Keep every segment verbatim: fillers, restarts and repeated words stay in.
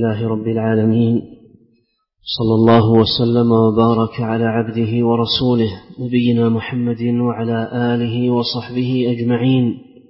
لله رب العالمين، صلى الله وسلم وبارك على عبده ورسوله نبينا محمد وعلى آله وصحبه أجمعين.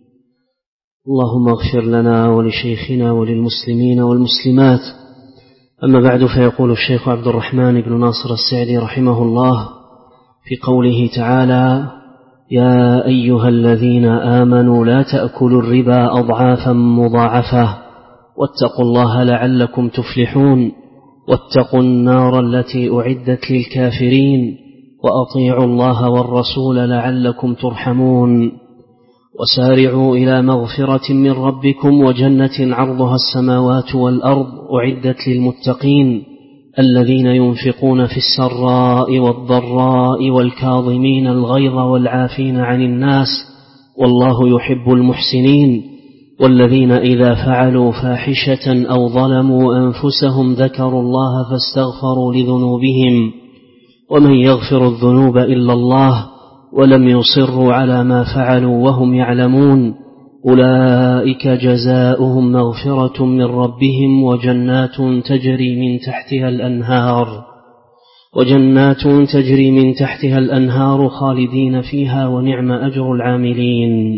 اللهم اغفر لنا ولشيخنا وللمسلمين والمسلمات. أما بعد، فيقول الشيخ عبد الرحمن بن ناصر السعدي رحمه الله في قوله تعالى: يا أيها الذين آمنوا لا تأكلوا الربا أضعافا مضاعفة واتقوا الله لعلكم تفلحون واتقوا النار التي أعدت للكافرين وأطيعوا الله والرسول لعلكم ترحمون وسارعوا إلى مغفرة من ربكم وجنة عرضها السماوات والأرض أعدت للمتقين الذين ينفقون في السراء والضراء والكاظمين الغيظ والعافين عن الناس والله يحب المحسنين والذين إذا فعلوا فاحشة أو ظلموا أنفسهم ذكروا الله فاستغفروا لذنوبهم ومن يغفر الذنوب إلا الله ولم يصروا على ما فعلوا وهم يعلمون أولئك جزاؤهم مغفرة من ربهم وجنات تجري من تحتها الأنهار وجنات تجري من تحتها الأنهار خالدين فيها ونعم أجر العاملين.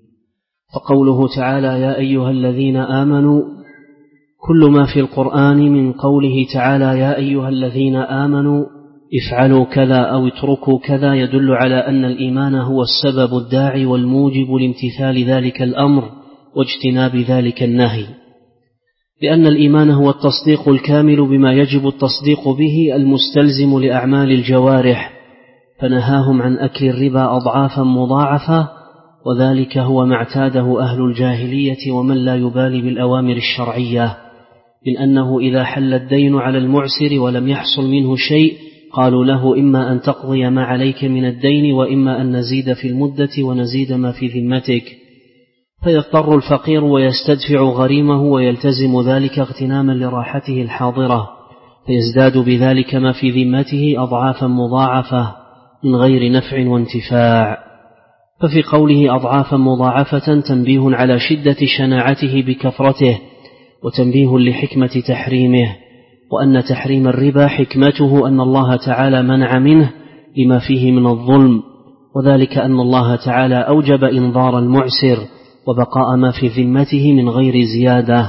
فقوله تعالى يا أيها الذين آمنوا، كل ما في القرآن من قوله تعالى يا أيها الذين آمنوا افعلوا كذا أو اتركوا كذا يدل على أن الإيمان هو السبب الداعي والموجب لامتثال ذلك الأمر واجتناب ذلك النهي، لأن الإيمان هو التصديق الكامل بما يجب التصديق به المستلزم لأعمال الجوارح، فنهاهم عن أكل الربا أضعافا مضاعفة، وذلك هو ما اعتاده أهل الجاهلية ومن لا يبالي بالأوامر الشرعية، من أنه إذا حل الدين على المعسر ولم يحصل منه شيء قالوا له إما أن تقضي ما عليك من الدين وإما أن نزيد في المدة ونزيد ما في ذمتك، فيضطر الفقير ويستدفع غريمه ويلتزم ذلك اغتناما لراحته الحاضرة، فيزداد بذلك ما في ذمته أضعافا مضاعفة من غير نفع وانتفاع. ففي قوله أضعافا مضاعفة تنبيه على شدة شناعته بكثرته وتنبيه لحكمة تحريمه، وأن تحريم الربا حكمته أن الله تعالى منع منه لما فيه من الظلم، وذلك أن الله تعالى أوجب إنظار المعسر وبقاء ما في ذمته من غير زيادة،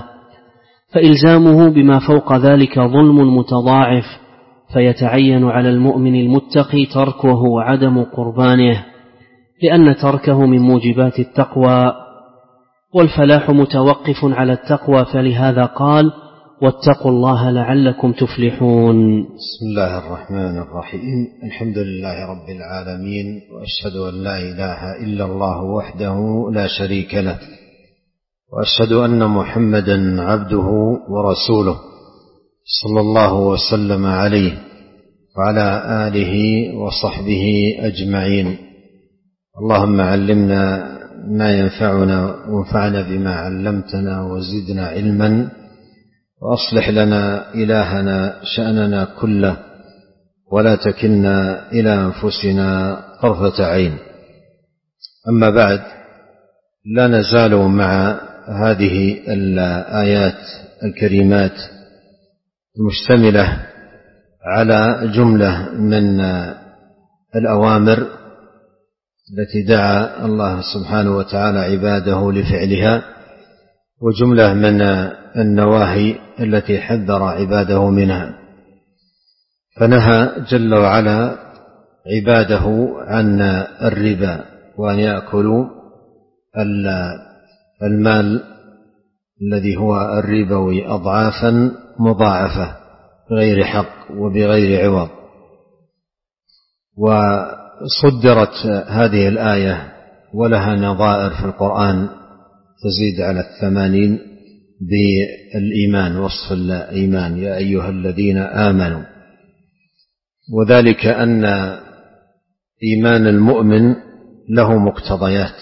فإلزامه بما فوق ذلك ظلم متضاعف، فيتعين على المؤمن المتقي تركه وعدم قربانه، لأن تركه من موجبات التقوى، والفلاح متوقف على التقوى، فلهذا قال واتقوا الله لعلكم تفلحون. بسم الله الرحمن الرحيم. الحمد لله رب العالمين، وأشهد أن لا إله إلا الله وحده لا شريك له، وأشهد أن محمدا عبده ورسوله صلى الله وسلم عليه وعلى آله وصحبه أجمعين. اللهم علمنا ما ينفعنا وانفعنا بما علمتنا وزدنا علما، وأصلح لنا إلهنا شأننا كله ولا تكلنا إلى أنفسنا طرفة عين. أما بعد، لا نزال مع هذه الآيات الكريمات المشتملة على جملة من الأوامر التي دعا الله سبحانه وتعالى عباده لفعلها، وجملة من النواهي التي حذر عباده منها، فنهى جل وعلا عباده عن الربا وأن يأكلوا المال الذي هو الربوي أضعافا مضاعفة بغير حق وبغير عوض. وصدرت هذه الآية ولها نظائر في القرآن تزيد على الثمانين بالإيمان، وصف الإيمان يا أيها الذين آمنوا، وذلك أن إيمان المؤمن له مقتضيات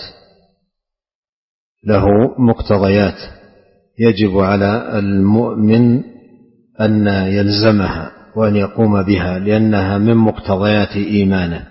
له مقتضيات يجب على المؤمن أن يلزمها وأن يقوم بها، لأنها من مقتضيات إيمانه،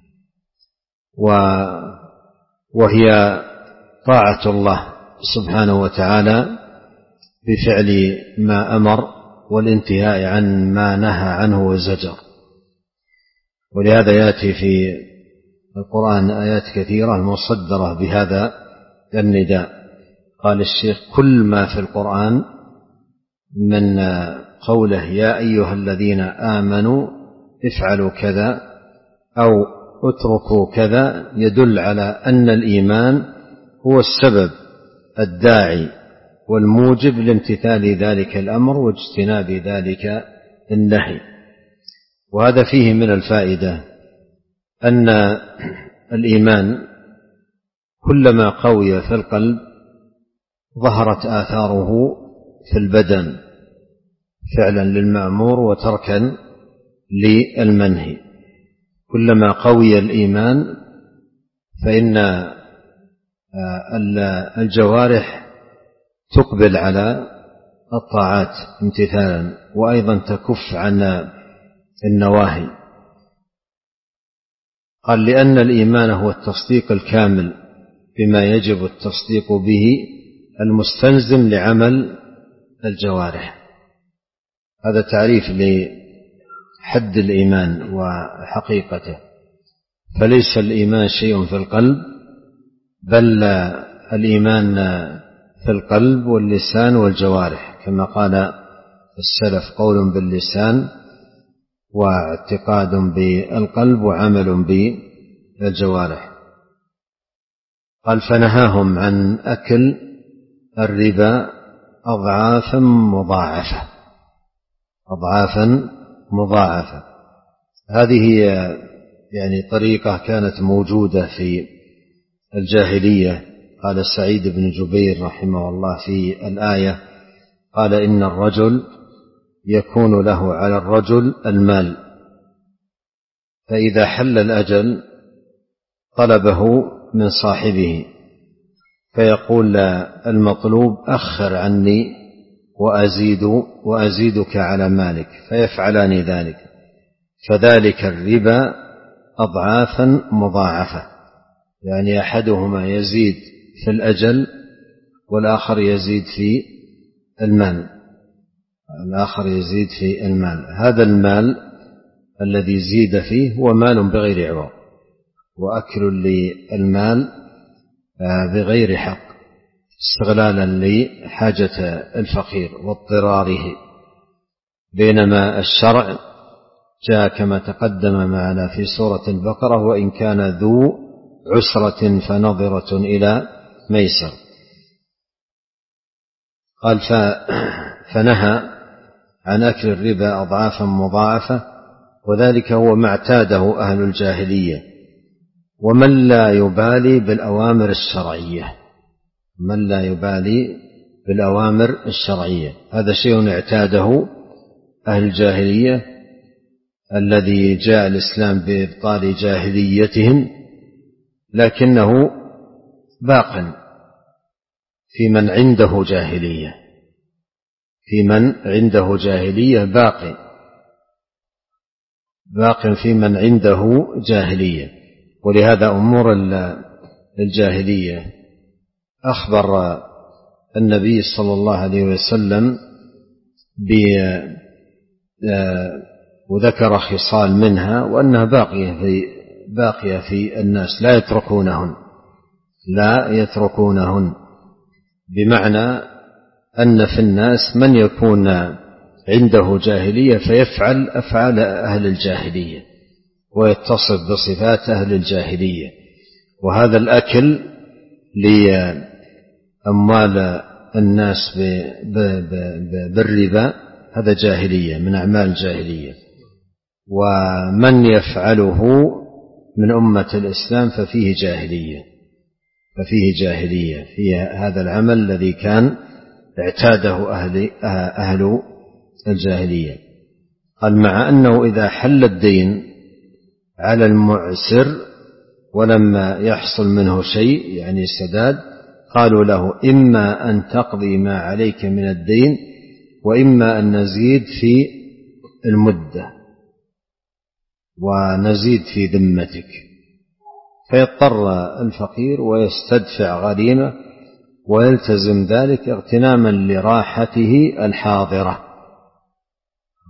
وهي طاعة الله سبحانه وتعالى بفعل ما أمر والانتهاء عن ما نهى عنه وزجر. ولهذا يأتي في القرآن آيات كثيرة مصدرة بهذا النداء. قال الشيخ: كل ما في القرآن من قوله يا أيها الذين آمنوا افعلوا كذا أو اتركوا كذا يدل على أن الإيمان هو السبب الداعي والموجب لامتثال ذلك الأمر واجتناب ذلك النهي. وهذا فيه من الفائدة أن الإيمان كلما قوي في القلب ظهرت آثاره في البدن فعلا للمأمور وتركا للمنهي. كلما قوي الإيمان فإن الجوارح تقبل على الطاعات امتثالا وأيضا تكف عن النواهي. قال: لأن الإيمان هو التصديق الكامل بما يجب التصديق به المستلزم لعمل الجوارح. هذا تعريف لحد الإيمان وحقيقته. فليس الإيمان شيء في القلب، بل الإيمان في القلب واللسان والجوارح، كما قال السلف: قول باللسان واعتقاد بالقلب وعمل بالجوارح. قال: فنهاهم عن أكل الربا أضعافا مضاعفة أضعافا مضاعفة. هذه يعني طريقة كانت موجودة في الجاهلية. قال سعيد بن جبير رحمه الله في الآية: قال: إن الرجل يكون له على الرجل المال، فإذا حل الأجل طلبه من صاحبه فيقول المطلوب: أخر عني وأزيد وأزيدك على مالك، فيفعلان ذلك، فذلك الربا أضعافا مضاعفة. يعني أحدهما يزيد في الأجل والآخر يزيد في المال الآخر يزيد في المال. هذا المال الذي زيد فيه هو مال بغير عوض، وأكل للمال بغير حق، استغلالا لحاجة الفقير واضطراره. بينما الشرع جاء كما تقدم معنا في سورة البقرة: وإن كان ذو عسرة فنظرة إلى ميسر. قال: فنهى عن أكل الربا أضعافا مضاعفة، وذلك هو ما اعتاده أهل الجاهلية، ومن لا يبالي بالأوامر الشرعية من لا يبالي بالأوامر الشرعية هذا شيء اعتاده أهل الجاهلية، الذي جاء الإسلام بإبطال جاهليتهم، لكنه باق في من عنده جاهلية في من عنده جاهلية باق باق في من عنده جاهلية. ولهذا أمور الجاهلية أخبر النبي صلى الله عليه وسلم وذكر خصال منها وأنها باقية في, باقية في الناس لا يتركونهن لا يتركونهن بمعنى أن في الناس من يكون عنده جاهلية فيفعل أفعال أهل الجاهلية ويتصف بصفات أهل الجاهلية. وهذا الأكل لأموال الناس بالربا هذا جاهلية من أعمال الجاهلية، ومن يفعله من أمة الإسلام ففيه جاهلية ففيه جاهلية في هذا العمل الذي كان اعتاده أهل, أهل الجاهلية. قال: مع أنه إذا حل الدين على المعسر ولما يحصل منه شيء يعني سداد، قالوا له: إما أن تقضي ما عليك من الدين وإما أن نزيد في المدة ونزيد في ذمتك. فيضطر الفقير ويستدفع غريمة ويلتزم ذلك اغتناما لراحته الحاضرة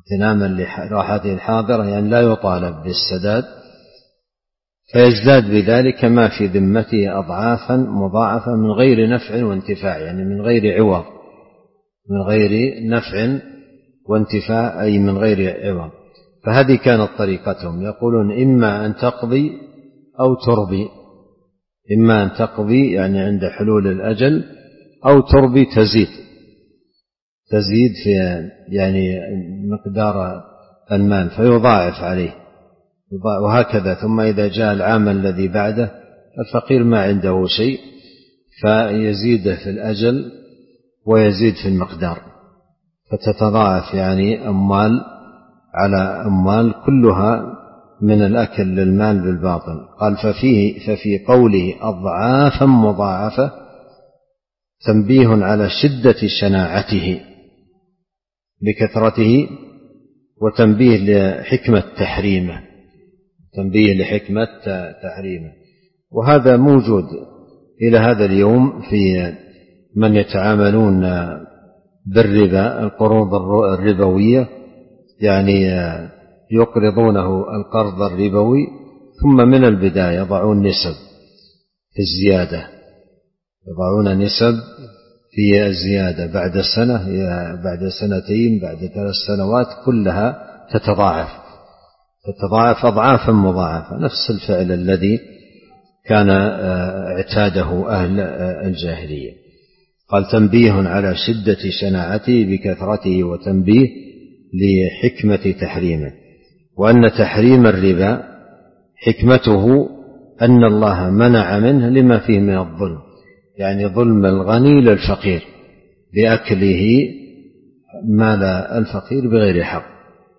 اغتناما لراحته الحاضرة، يعني لا يطالب بالسداد، فيزداد بذلك ما في ذمته أضعافا مضاعفة من غير نفع وانتفاع، يعني من غير عوض، من غير نفع وانتفاع أي من غير عوض. فهذه كانت طريقتهم، يقولون إما أن تقضي أو تربي، إما أن تقضي يعني عند حلول الأجل، أو تربي تزيد تزيد في يعني مقدار المال فيضاعف عليه، وهكذا. ثم إذا جاء العام الذي بعده الفقير ما عنده شيء فيزيده في الأجل ويزيد في المقدار، فتتضاعف يعني أموال على أموال، كلها من الأكل للمال بالباطل. قال ففيه ففي قوله أضعافا مضاعفة تنبيه على شدة شناعته بكثرته، وتنبيه لحكمة تحريمه، تنبيه لحكمة تحريمه. وهذا موجود إلى هذا اليوم في من يتعاملون بالربا، القروض الربوية، يعني يقرضونه القرض الربوي ثم من البداية يضعون نسب في الزيادة، يضعون نسب في الزيادة بعد سنة، بعد سنتين، بعد ثلاث سنوات، كلها تتضاعف تتضاعف أضعافا مضاعفة، نفس الفعل الذي كان اعتاده أهل الجاهلية. قال تنبيه على شدة شناعته بكثرته، وتنبيه لحكمة تحريمه، وأن تحريم الربا حكمته أن الله منع منه لما فيه من الظلم، يعني ظلم الغني للفقير بأكله مال الفقير بغير حق.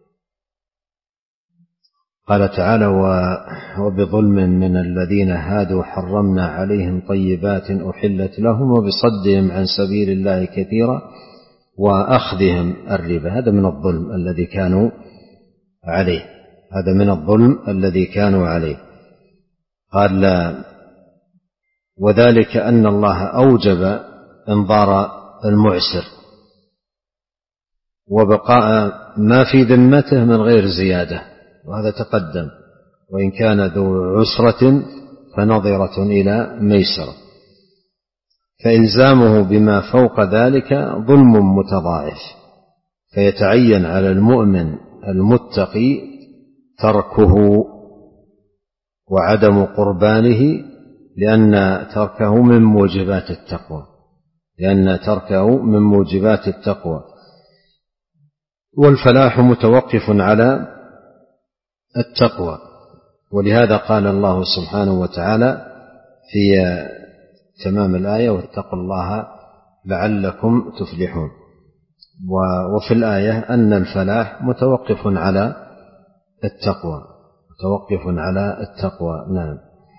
قال تعالى وبظلم من الذين هادوا حرمنا عليهم طيبات أحلت لهم وبصدهم عن سبيل الله كثيرا وأخذهم الربا، هذا من الظلم الذي كانوا عليه، هذا من الظلم الذي كانوا عليه. قال وذلك أن الله أوجب إنظار المعسر وبقاء ما في ذمته من غير زيادة، وهذا تقدم، وإن كان ذو عسرة فنظرة إلى ميسرة، فإلزامه بما فوق ذلك ظلم متضاعف، فيتعين على المؤمن المتقي تركه وعدم قربانه، لأن تركه من موجبات التقوى، لأن تركه من موجبات التقوى. والفلاح متوقف على التقوى، ولهذا قال الله سبحانه وتعالى في تمام الآية واتقوا الله لعلكم تفلحون، وفي الآية أن الفلاح متوقف على التقوى، متوقف على التقوى. نعم.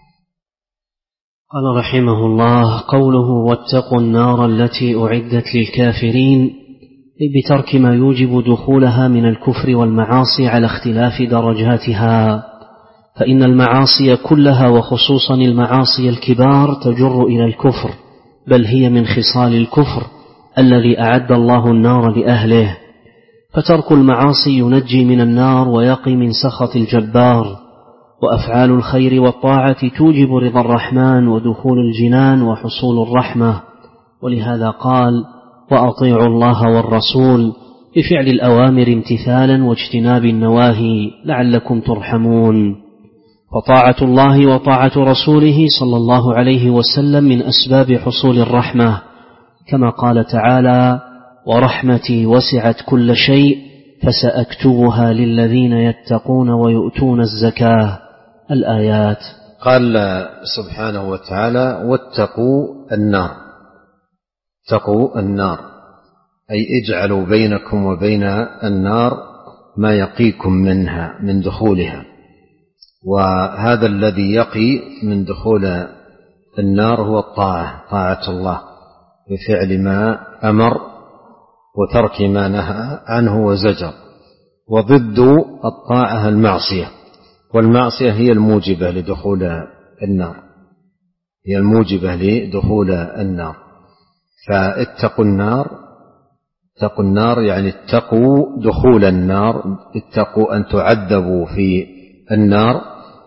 قال رحمه الله قوله واتقوا النار التي أعدت للكافرين، بترك ما يوجب دخولها من الكفر والمعاصي على اختلاف درجاتها، فإن المعاصي كلها وخصوصا المعاصي الكبار تجر إلى الكفر، بل هي من خصال الكفر الذي أعد الله النار لأهله، فترك المعاصي ينجي من النار ويقي من سخط الجبار، وأفعال الخير والطاعة توجب رضا الرحمن ودخول الجنان وحصول الرحمة. ولهذا قال وأطيعوا الله والرسول بفعل الأوامر امتثالا واجتناب النواهي لعلكم ترحمون. فطاعة الله وطاعة رسوله صلى الله عليه وسلم من أسباب حصول الرحمة، كما قال تعالى ورحمتي وسعت كل شيء فسأكتبها للذين يتقون ويؤتون الزكاة، الآيات. قال سبحانه وتعالى واتقوا النار، اتقوا النار أي اجعلوا بينكم وبين النار ما يقيكم منها من دخولها، وهذا الذي يقي من دخول النار هو الطاعة، طاعة الله بفعل ما أمر وترك ما نهى عنه وزجر، وضد الطاعة المعصية، والمعصية هي الموجبة لدخول النار، هي الموجبة لدخول النار. فاتقوا النار اتقوا النار يعني اتقوا دخول النار، اتقوا أن تعذبوا في النار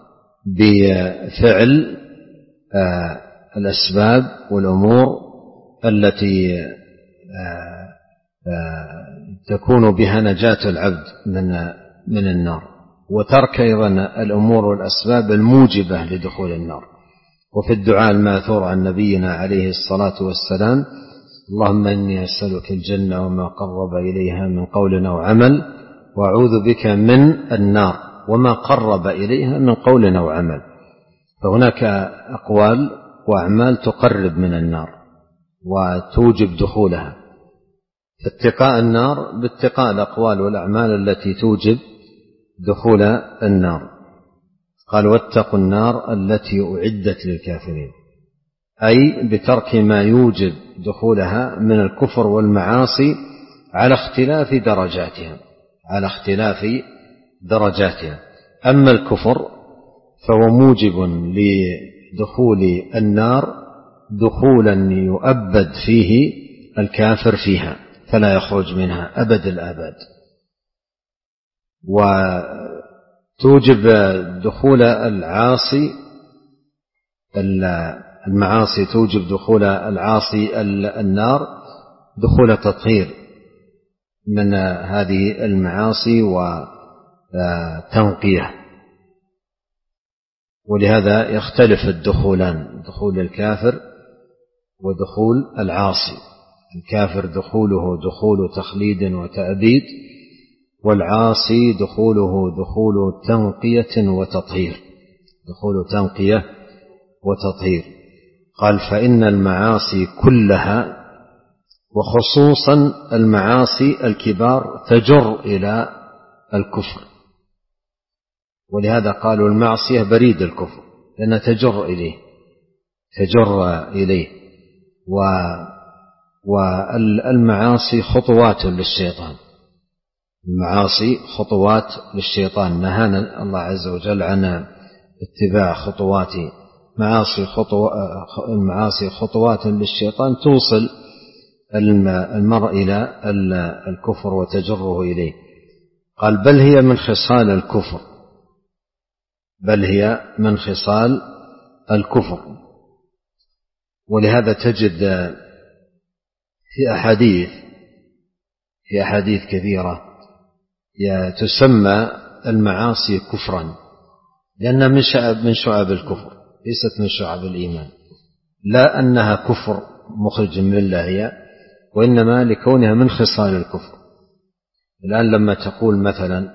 بفعل آه الأسباب والأمور التي آه آه تكون بها نجاة العبد من من النار، وترك أيضا الأمور والأسباب الموجبة لدخول النار. وفي الدعاء الماثور عن نبينا عليه الصلاة والسلام: اللهم إني أسألك الجنة وما قرب إليها من قول أو عمل، وأعوذ بك من النار وما قرب إليها من قول أو عمل. فهناك أقوال وأعمال تقرب من النار وتوجب دخولها، فاتقاء النار باتقاء الأقوال والأعمال التي توجب دخول النار. قال: واتقوا النار التي أعدت للكافرين، أي بترك ما يوجب دخولها من الكفر والمعاصي على اختلاف درجاتها على اختلاف درجاتها. أما الكفر فهو موجب لدخول النار دخولا يؤبد فيه الكافر فيها فلا يخرج منها أبد الآباد، وتوجب دخول العاصي المعاصي توجب دخول العاصي النار دخول تطهير من هذه المعاصي وتنقية. ولهذا يختلف الدخولان، دخول الكافر ودخول العاصي. الكافر دخوله دخول تخليد وتأبيد، والعاصي دخوله دخول تنقية وتطهير دخول تنقية وتطهير. قال: فإن المعاصي كلها وخصوصا المعاصي الكبار تجر إلى الكفر، ولهذا قالوا المعصية بريد الكفر لأنها تجر إليه تجر إليه والمعاصي خطوات للشيطان المعاصي خطوات للشيطان. نهانا الله عز وجل عن اتباع خطوات معاصي خطو... المعاصي خطوات للشيطان توصل المرء إلى الكفر وتجره إليه. قال: بل هي من خصال الكفر بل هي من خصال الكفر. ولهذا تجد في أحاديث في أحاديث كثيرة تسمى المعاصي كفرا، لأنها من شعب من شعب الكفر، ليست من شعب الإيمان. لا أنها كفر مخرج من الله هي، وإنما لكونها من خصال الكفر. الآن لما تقول مثلا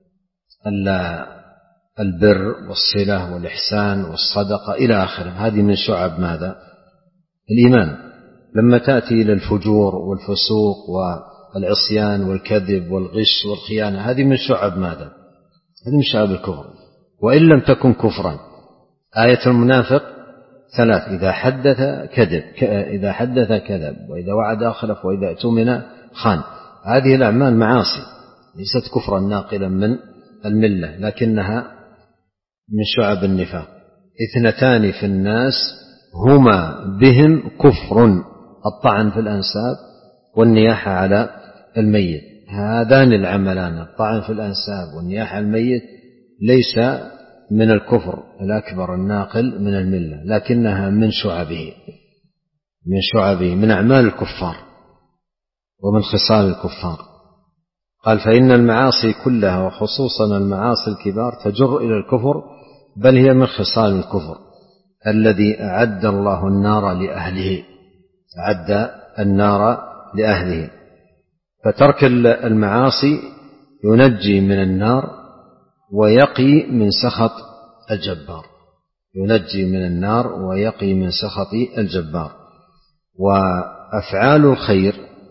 البر والصلة والإحسان والصدقة إلى آخره، هذه من شعب ماذا؟ الإيمان. لما تأتي إلى الفجور والفسوق والعصيان والكذب والغش والخيانة، هذه من شعب ماذا؟ هذه من شعب الكفر، وإن لم تكن كفرا. آية المنافق ثلاث: إذا حدث كذب إذا حدث كذب وإذا وعد أخلف وإذا اؤتمن خان. هذه الأعمال معاصي ليست كفرا ناقلا من الملة، لكنها من شعب النفاق. اثنتان في الناس هما بهم كفر: الطعن في الأنساب والنياحة على الميت. هذان العملان، الطعن في الأنساب والنياحة على الميت، ليس من الكفر الأكبر الناقل من الملة، لكنها من شعبه من شعبه من أعمال الكفار ومن خصال الكفار. قال: فإن المعاصي كلها وخصوصا المعاصي الكبار تجر إلى الكفر، بل هي من خصال الكفر الذي أعد الله النار لأهله أعد النار لأهله. فترك المعاصي ينجي من النار ويقي من سخط الجبار ينجي من النار ويقي من سخط الجبار. وأفعال الخير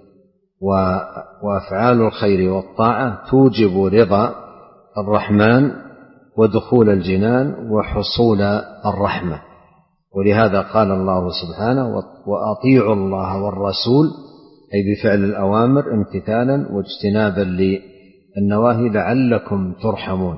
وأفعال الخير والطاعة توجب رضا الرحمن ودخول الجنان وحصول الرحمة. ولهذا قال الله سبحانه: وأطيعوا الله والرسول، أي بفعل الأوامر امتثالا واجتنابا للنواهي لعلكم ترحمون.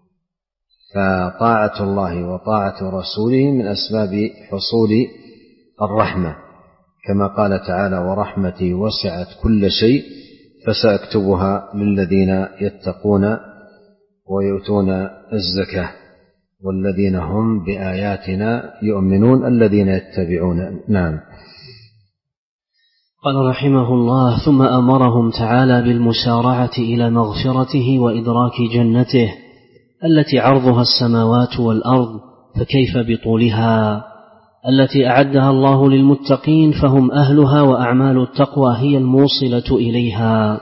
فطاعة الله وطاعة رسوله من أسباب حصول الرحمة، كما قال تعالى: ورحمتي وسعت كل شيء فسأكتبها للذين يتقون ويؤتون الزكاة والذين هم بآياتنا يؤمنون الذين يتبعون. نعم. قال رحمه الله: ثم أمرهم تعالى بالمسارعة إلى مغفرته وإدراك جنته التي عرضها السماوات والأرض، فكيف بطولها، التي أعدها الله للمتقين فهم أهلها، وأعمال التقوى هي الموصلة إليها.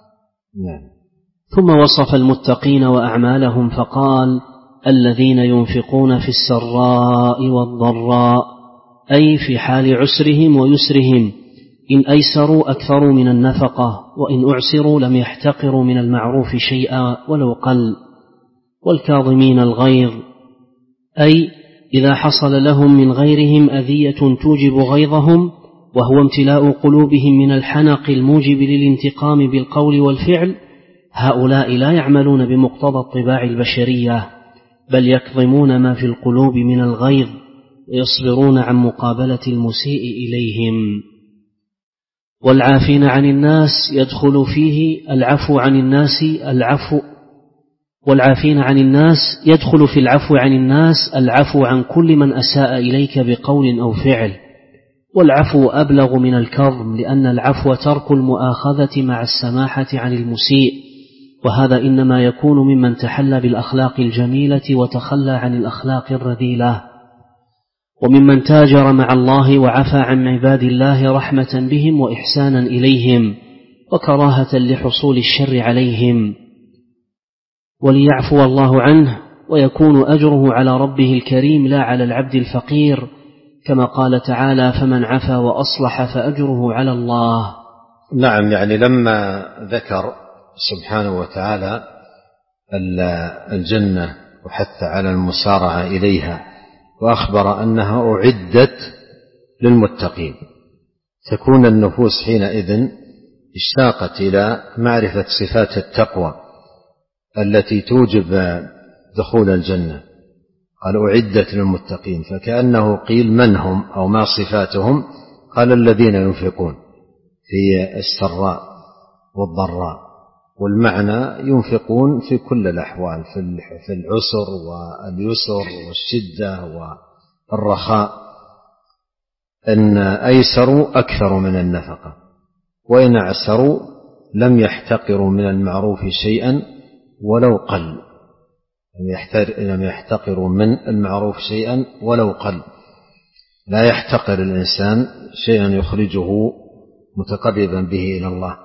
ثم وصف المتقين وأعمالهم فقال: الذين ينفقون في السراء والضراء، أي في حال عسرهم ويسرهم، إن أيسروا أكثروا من النفقة، وإن أعسروا لم يحتقروا من المعروف شيئا ولو قل. والكاظمين الغيظ، أي إذا حصل لهم من غيرهم أذية توجب غيظهم، وهو امتلاء قلوبهم من الحنق الموجب للانتقام بالقول والفعل، هؤلاء لا يعملون بمقتضى الطباع البشرية، بل يكظمون ما في القلوب من الغيظ ويصبرون عن مقابلة المسيء إليهم. والعافين عن الناس يدخل فيه العفو عن الناس العفو والعافين عن الناس يدخل في العفو عن الناس العفو عن كل من أساء إليك بقول أو فعل، والعفو أبلغ من الكظم، لأن العفو ترك المؤاخذة مع السماحة عن المسيء، وهذا إنما يكون ممن تحلى بالأخلاق الجميلة وتخلى عن الأخلاق الرذيلة، وممن تاجر مع الله وعفى عن عباد الله رحمة بهم وإحسانا إليهم وكراهة لحصول الشر عليهم، وليعفو الله عنه ويكون أجره على ربه الكريم لا على العبد الفقير، كما قال تعالى: فمن عفا وأصلح فأجره على الله. نعم. يعني لما ذكر سبحانه وتعالى الجنة وحث على المسارعة إليها وأخبر أنها أعدت للمتقين، تكون النفوس حينئذ اشتاقت إلى معرفة صفات التقوى التي توجب دخول الجنة. قال أعدت للمتقين، فكأنه قيل من هم أو ما صفاتهم؟ قال الذين ينفقون في السراء والضراء، والمعنى ينفقون في كل الأحوال، في العسر واليسر والشدة والرخاء، إن أيسروا أكثر من النفقة، وإن أعسروا لم يحتقروا من المعروف شيئا ولو قل، لم يحتقروا من المعروف شيئا ولو قل. لا يحتقر الإنسان شيئا يخرجه متقربا به إلى الله.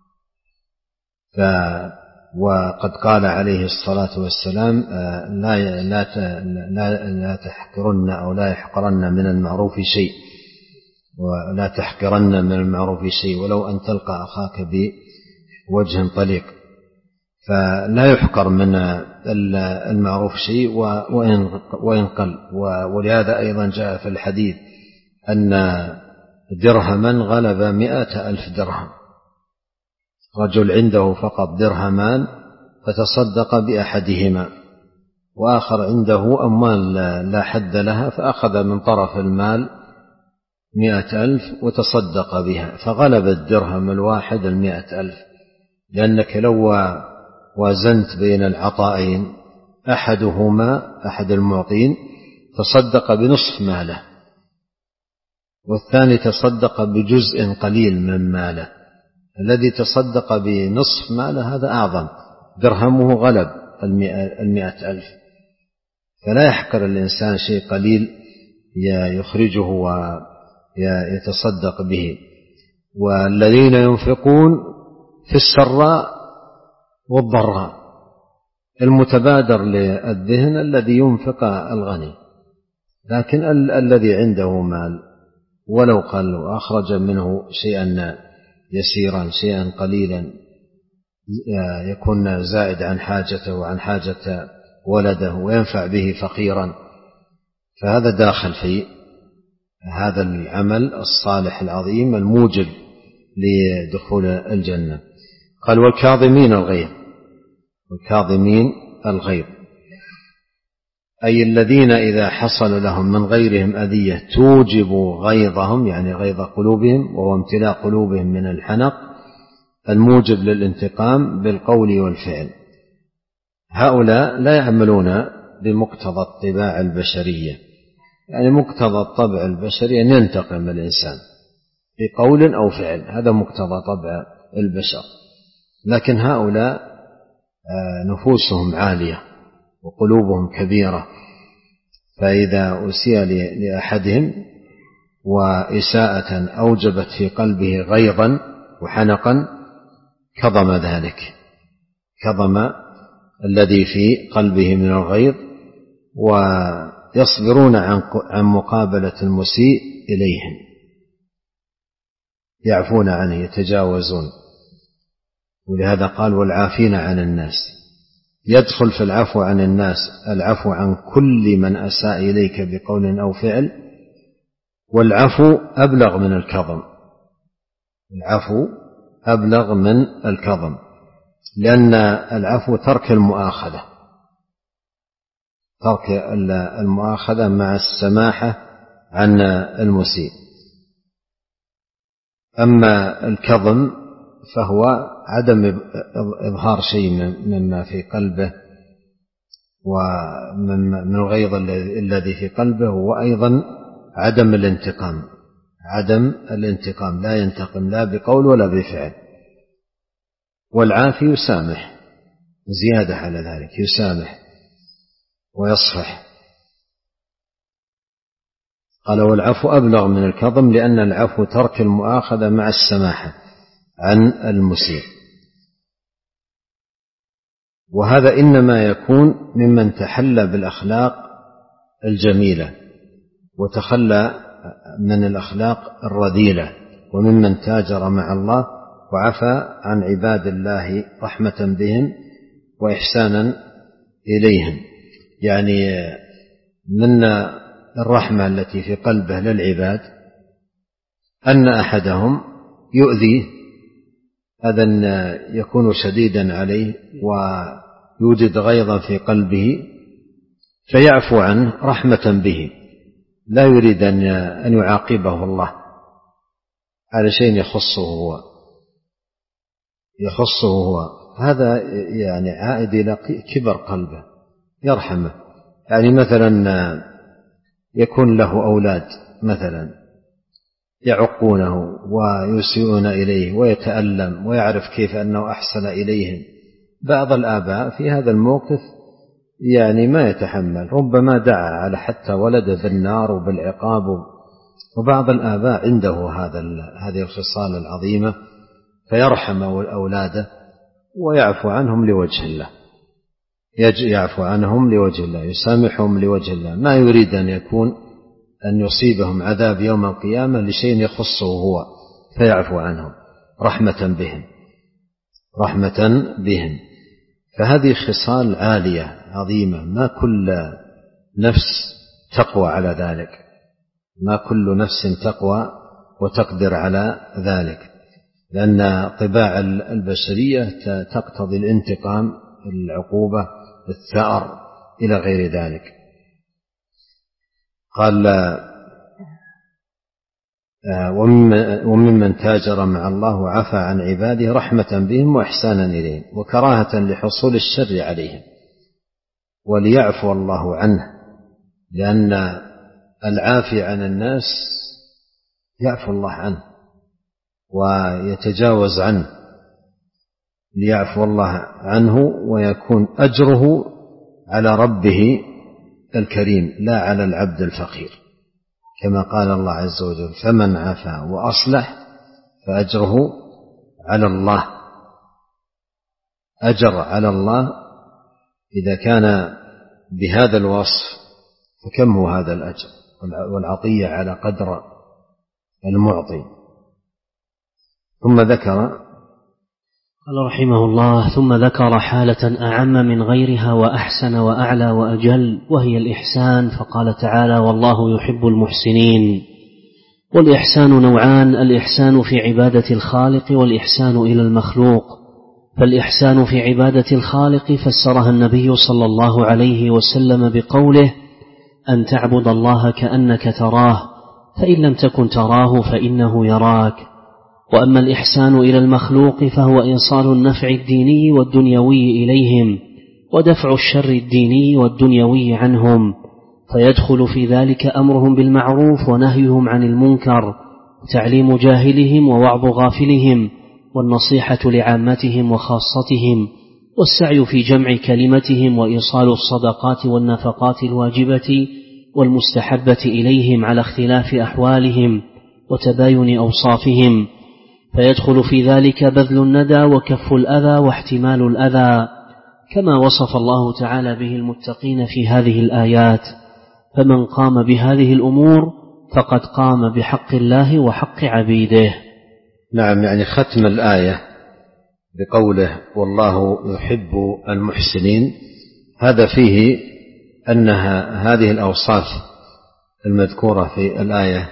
ف وقد قال عليه الصلاة والسلام: لا لا لا لا تحقرن أو لا يحقرن من المعروف شيء، ولا تحقرن من المعروف شيء ولو أن تلقى أخاك بوجه طليق. فلا يحقر من المعروف شيء وإن قل. ولهذا أيضا جاء في الحديث أن درهما غلب مئة ألف درهم، رجل عنده فقط درهمان فتصدق بأحدهما، وآخر عنده أموال لا حد لها فأخذ من طرف المال مئة ألف وتصدق بها، فغلب الدرهم الواحد المئة ألف. لأنك لو وازنت بين العطائين، أحدهما أحد المعطين تصدق بنصف ماله، والثاني تصدق بجزء قليل من ماله، الذي تصدق بنصف ماله هذا أعظم، درهمه غلب المئة ألف. فلا يحقر الإنسان شيء قليل يخرجه ويتصدق به. والذين ينفقون في السراء والضراء، المتبادر للذهن الذي ينفق الغني، لكن ال- الذي عنده مال ولو قل وأخرج منه شيئا يسيرا شيئا قليلا يكون زائد عن حاجته وعن حاجة ولده وينفع به فقيرا، فهذا داخل في هذا العمل الصالح العظيم الموجب لدخول الجنة. قال: والكاظمين الغيظ، والكاظمين الغيظ أي الذين إذا حصل لهم من غيرهم أذية توجب غيظهم، يعني غيظ قلوبهم، وهو امتلاء قلوبهم من الحنق الموجب للانتقام بالقول والفعل. هؤلاء لا يعملون بمقتضى الطباع البشرية، يعني مقتضى الطبع البشري أن ينتقم الإنسان بقول أو فعل، هذا مقتضى طبع البشر. لكن هؤلاء نفوسهم عالية وقلوبهم كبيرة، فإذا أسيء لأحدهم وإساءة أوجبت في قلبه غيظا وحنقا كظم ذلك، كظم الذي في قلبه من الغيظ، ويصبرون عن مقابلة المسيء إليهم، يعفون عنه، يتجاوزون. ولهذا قال والعافين عن الناس، يدخل في العفو عن الناس العفو عن كل من أساء إليك بقول أو فعل، والعفو أبلغ من الكظم، العفو أبلغ من الكظم، لأن العفو ترك المؤاخذة، ترك المؤاخذة مع السماحة عن المسيء. أما الكظم فهو عدم إظهار شيء مما في قلبه ومن الغيظ الذي في قلبه، وأيضا عدم الانتقام، عدم الانتقام، لا ينتقم لا بقول ولا بفعل. والعافي يسامح زيادة على ذلك، يسامح ويصفح. قال والعفو أبلغ من الكظم، لأن العفو ترك المؤاخذة مع السماحة عن المسيء. وهذا إنما يكون ممن تحلى بالأخلاق الجميلة وتخلى من الأخلاق الرذيلة، وممن تاجر مع الله وعفى عن عباد الله رحمة بهم وإحسانا إليهم. يعني من الرحمة التي في قلبه للعباد أن أحدهم يؤذيه أذى يكون شديدا عليه ويوجد غيظا في قلبه، فيعفو عنه رحمة به، لا يريد أن يعاقبه الله على شيء يخصه هو يخصه هو هذا يعني عائد إلى كبر قلبه، يرحمه. يعني مثلا يكون له أولاد مثلا يعقونه ويسيئون إليه ويتألم ويعرف كيف أنه أحسن إليهم. بعض الآباء في هذا الموقف يعني ما يتحمل، ربما دعا على حتى ولده بالنار وبالعقاب. وبعض الآباء عنده هذا هذه الخصال العظيمة، فيرحم أولاده ويعفو عنهم لوجه الله، يعفو عنهم لوجه الله، يسامحهم لوجه الله، ما يريد أن يكون أن يصيبهم عذاب يوم القيامة لشيء يخصه هو، فيعفو عنهم رحمة بهم رحمة بهم. فهذه خصال عالية عظيمة، ما كل نفس تقوى على ذلك، ما كل نفس تقوى وتقدر على ذلك، لأن طباع البشرية تقتضي الانتقام، العقوبة، الثأر إلى غير ذلك. قال وممن تاجر مع الله وعفى عن عباده رحمة بهم وإحسانا إليهم وكراهة لحصول الشر عليهم، وليعفو الله عنه، لأن العافي عن الناس يعفو الله عنه ويتجاوز عنه، ليعفو الله عنه ويكون أجره على ربه الكريم لا على العبد الفقير، كما قال الله عز وجل فمن عفا وأصلح فأجره على الله. أجر على الله إذا كان بهذا الوصف، فكم هو هذا الأجر والعطية على قدر المعطي. ثم ذكر قال رحمه الله ثم ذكر حالة أعم من غيرها وأحسن وأعلى وأجل، وهي الإحسان، فقال تعالى والله يحب المحسنين. والإحسان نوعان: الإحسان في عبادة الخالق والإحسان إلى المخلوق. فالإحسان في عبادة الخالق فسرها النبي صلى الله عليه وسلم بقوله أن تعبد الله كأنك تراه، فإن لم تكن تراه فإنه يراك. وأما الإحسان إلى المخلوق فهو إيصال النفع الديني والدنيوي إليهم ودفع الشر الديني والدنيوي عنهم، فيدخل في ذلك أمرهم بالمعروف ونهيهم عن المنكر، وتعليم جاهلهم ووعظ غافلهم، والنصيحة لعامتهم وخاصتهم، والسعي في جمع كلمتهم، وإيصال الصدقات والنفقات الواجبة والمستحبة إليهم على اختلاف أحوالهم وتباين أوصافهم، فيدخل في ذلك بذل الندى وكف الأذى واحتمال الأذى، كما وصف الله تعالى به المتقين في هذه الآيات. فمن قام بهذه الأمور فقد قام بحق الله وحق عبيده. نعم، يعني ختم الآية بقوله والله يحب المحسنين، هذا فيه أنها هذه الأوصاف المذكورة في الآية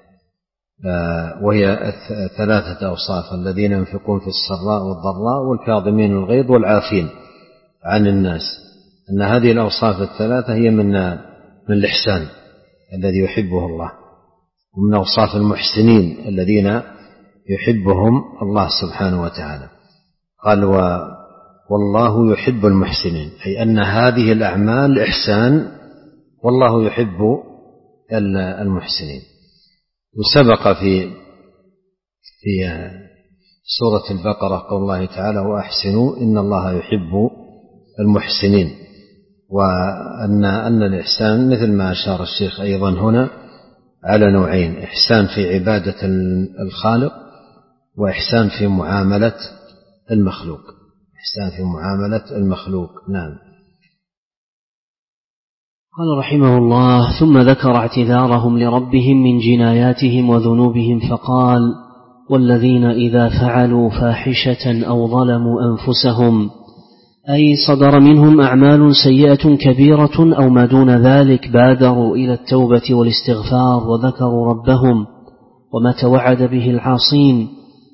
وهي ثلاثة أوصاف: الذين ينفقون في السراء والضراء والكاظمين الغيظ والعافين عن الناس، أن هذه الأوصاف الثلاثة هي من من الإحسان الذي يحبه الله، ومن أوصاف المحسنين الذين يحبهم الله سبحانه وتعالى. قال والله يحب المحسنين، أي أن هذه الأعمال إحسان والله يحب المحسنين. وسبق في في سورة البقرة قول الله تعالى وأحسنوا إن الله يحب المحسنين، وأن أن الإحسان مثل ما أشار الشيخ أيضا هنا على نوعين: إحسان في عبادة الخالق، وإحسان في معاملة المخلوق. إحسان في معاملة المخلوق. نعم. قال رحمه الله: ثم ذكر اعتذارهم لربهم من جناياتهم وذنوبهم فقال: والذين إذا فعلوا فاحشة أو ظلموا أنفسهم، أي صدر منهم أعمال سيئة كبيرة أو ما دون ذلك، بادروا إلى التوبة والاستغفار وذكروا ربهم وما توعد به العاصين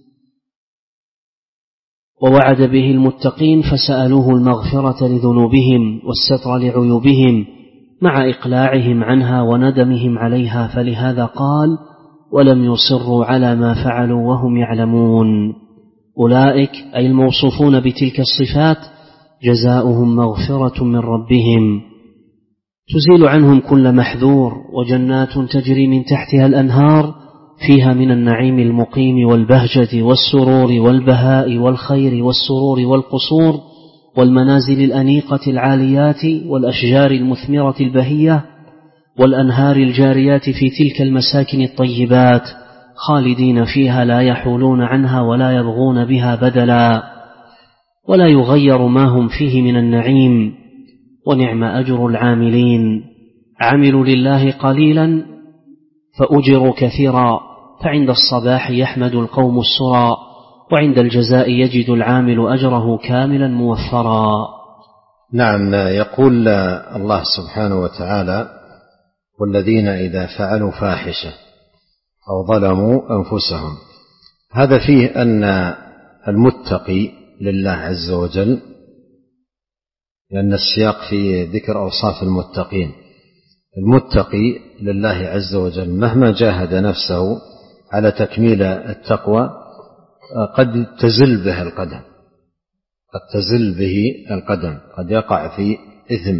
ووعد به المتقين، فسألوه المغفرة لذنوبهم والستر لعيوبهم مع إقلاعهم عنها وندمهم عليها، فلهذا قال: ولم يصروا على ما فعلوا وهم يعلمون. أولئك أي الموصوفون بتلك الصفات جزاؤهم مغفرة من ربهم تزيل عنهم كل محذور، وجنات تجري من تحتها الأنهار فيها من النعيم المقيم والبهجة والسرور والبهاء والخير والسرور والقصور والمنازل الأنيقة العاليات والأشجار المثمرة البهية والأنهار الجاريات في تلك المساكن الطيبات، خالدين فيها لا يحولون عنها ولا يبغون بها بدلا، ولا يغير ما هم فيه من النعيم، ونعم أجر العاملين. عملوا لله قليلا فأجروا كثيرا، فعند الصباح يحمد القوم السرى، وعند الجزاء يجد العامل أجره كاملا موفرا. نعم. يقول الله سبحانه وتعالى: والذين إذا فعلوا فاحشة أو ظلموا أنفسهم. هذا فيه أن المتقي لله عز وجل، لأن السياق في ذكر أوصاف المتقين، المتقي لله عز وجل مهما جاهد نفسه على تكميل التقوى قد تزل به القدم، قد تزل به القدم، قد يقع في إثم.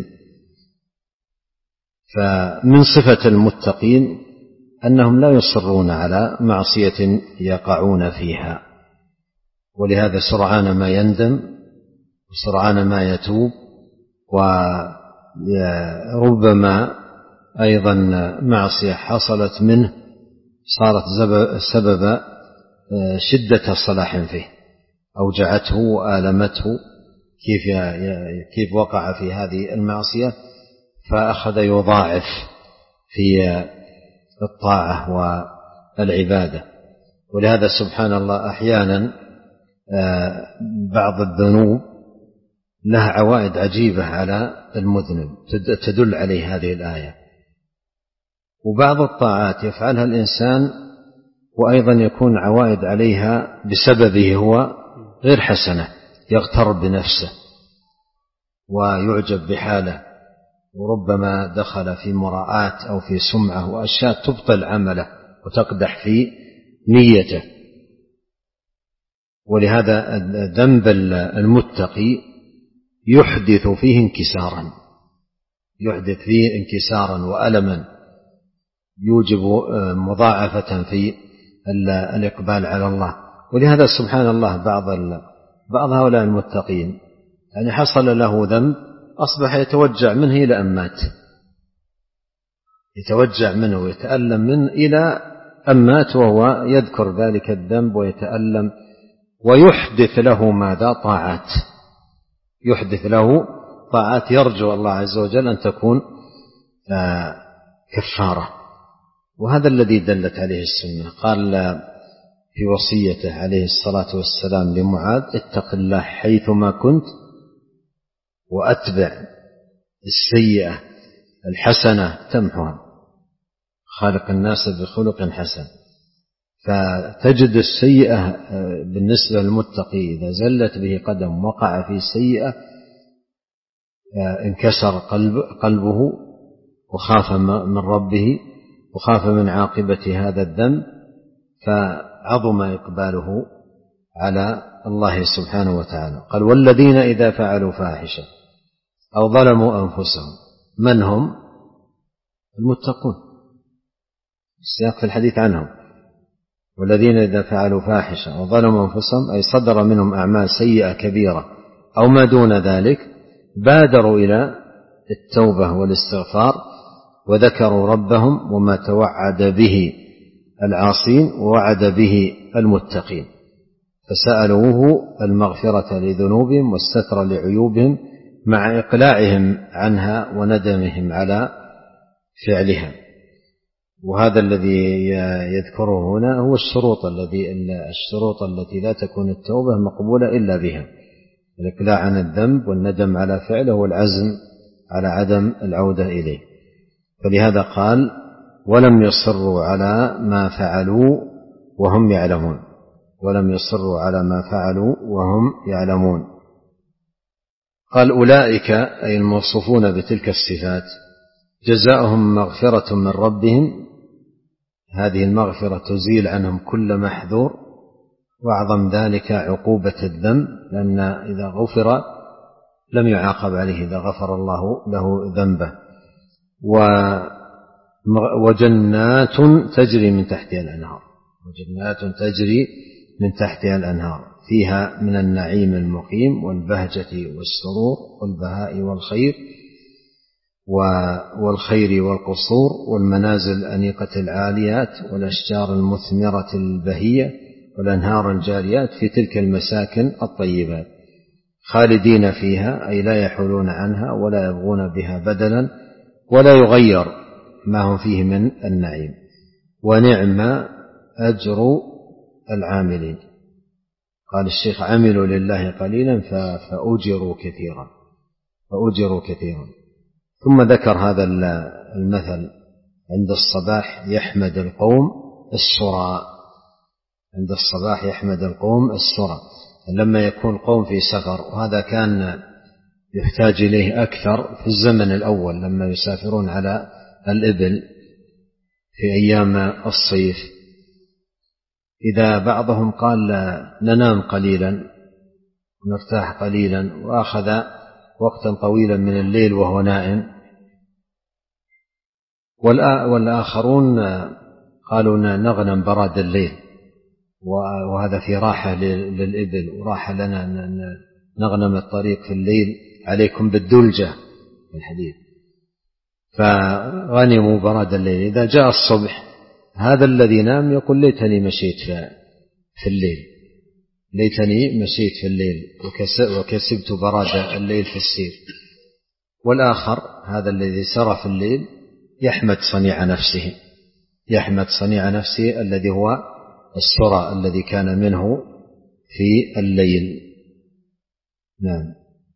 فمن صفة المتقين أنهم لا يصرون على معصية يقعون فيها، ولهذا سرعان ما يندم وسرعان ما يتوب، وربما أيضا معصية حصلت منه صارت سبب شدة صلاح فيه، أوجعته وآلمته كيف كيف وقع في هذه المعصية، فأخذ يضاعف في الطاعة والعبادة. ولهذا سبحان الله أحيانا بعض الذنوب لها عوائد عجيبة على المذنب تدل عليه هذه الآية، وبعض الطاعات يفعلها الإنسان وأيضا يكون عوائد عليها بسببه هو غير حسنة، يغتر بنفسه ويعجب بحاله، وربما دخل في مراءات أو في سمعة وأشياء تبطل عمله وتقدح في نيته. ولهذا ذنب المتقي يحدث فيه انكسارا يحدث فيه انكسارا وألما يوجب مضاعفة في الإقبال على الله. ولهذا سبحان الله بعض بعض هؤلاء المتقين يعني حصل له ذنب أصبح يتوجع منه إلى أن مات، يتوجع منه ويتألم منه إلى أن مات وهو يذكر ذلك الذنب ويتألم، ويحدث له ماذا؟ طاعات، يحدث له طاعات يرجو الله عز وجل أن تكون كفارة. وهذا الذي دلت عليه السنة. قال في وصيته عليه الصلاة والسلام لمعاذ: اتق الله حيثما كنت وأتبع السيئة الحسنة تمحها، خالق الناس بخلق حسن. فتجد السيئة بالنسبة للمتقي إذا زلت به قدم وقع في سيئة انكسر قلب قلبه وخاف من ربه وخاف من عاقبة هذا الذنب، فعظم إقباله على الله سبحانه وتعالى. قال: والذين إذا فعلوا فاحشة أو ظلموا أنفسهم. من هم؟ المتقون، السياق في الحديث عنهم. والذين إذا فعلوا فاحشة أو ظلموا أنفسهم أي صدر منهم أعمال سيئة كبيرة أو ما دون ذلك، بادروا إلى التوبة والاستغفار وذكروا ربهم وما توعد به العاصين ووعد به المتقين، فسألوه المغفرة لذنوبهم والستر لعيوبهم مع إقلاعهم عنها وندمهم على فعلها. وهذا الذي يذكره هنا هو الشروط الذي الشروط التي لا تكون التوبة مقبولة إلا بها: الإقلاع عن الذنب والندم على فعله والعزم على عدم العودة إليه. فلهذا قال: ولم يصروا على ما فعلوا وهم يعلمون، ولم يصروا على ما فعلوا وهم يعلمون. قال: أولئك أي الموصوفون بتلك الصفات جزاؤهم مغفرة من ربهم، هذه المغفرة تزيل عنهم كل محذور، وأعظم ذلك عقوبة الذنب، لأن إذا غفر لم يعاقب عليه إذا غفر الله له ذنبه. وجنات تجري من تحتها الأنهار، وجنات تجري من تحتها الأنهار فيها من النعيم المقيم والبهجة والسرور والبهاء والخير والخير والقصور والمنازل الأنيقة العاليات والأشجار المثمرة البهية والأنهار الجاريات في تلك المساكن الطيبات، خالدين فيها أي لا يحولون عنها ولا يبغون بها بدلا ولا يغير ما هم فيه من النعيم. ونعم أجر العاملين. قال الشيخ: عملوا لله قليلا فأجروا كثيرا، فأجروا كثيرا. ثم ذكر هذا المثل: عند الصباح يحمد القوم السرى، عند الصباح يحمد القوم السرى، لما يكون قوم في سفر، وهذا كان يحتاج إليه أكثر في الزمن الأول لما يسافرون على الإبل في أيام الصيف. إذا بعضهم قال ننام قليلا ونرتاح قليلا وأخذ وقتا طويلا من الليل وهو نائم، والآخرون قالوا نغنم براد الليل، وهذا في راحة للإبل وراحة لنا نغنم الطريق في الليل، عليكم بالدلجة في الحديث. فغنموا براد الليل. إذا جاء الصبح هذا الذي نام يقول ليتني مشيت في الليل، ليتني مشيت في الليل وكسبت براد الليل في السير. والآخر هذا الذي سرى في الليل يحمد صنيع نفسه، يحمد صنيع نفسه الذي هو السرى الذي كان منه في الليل. نعم.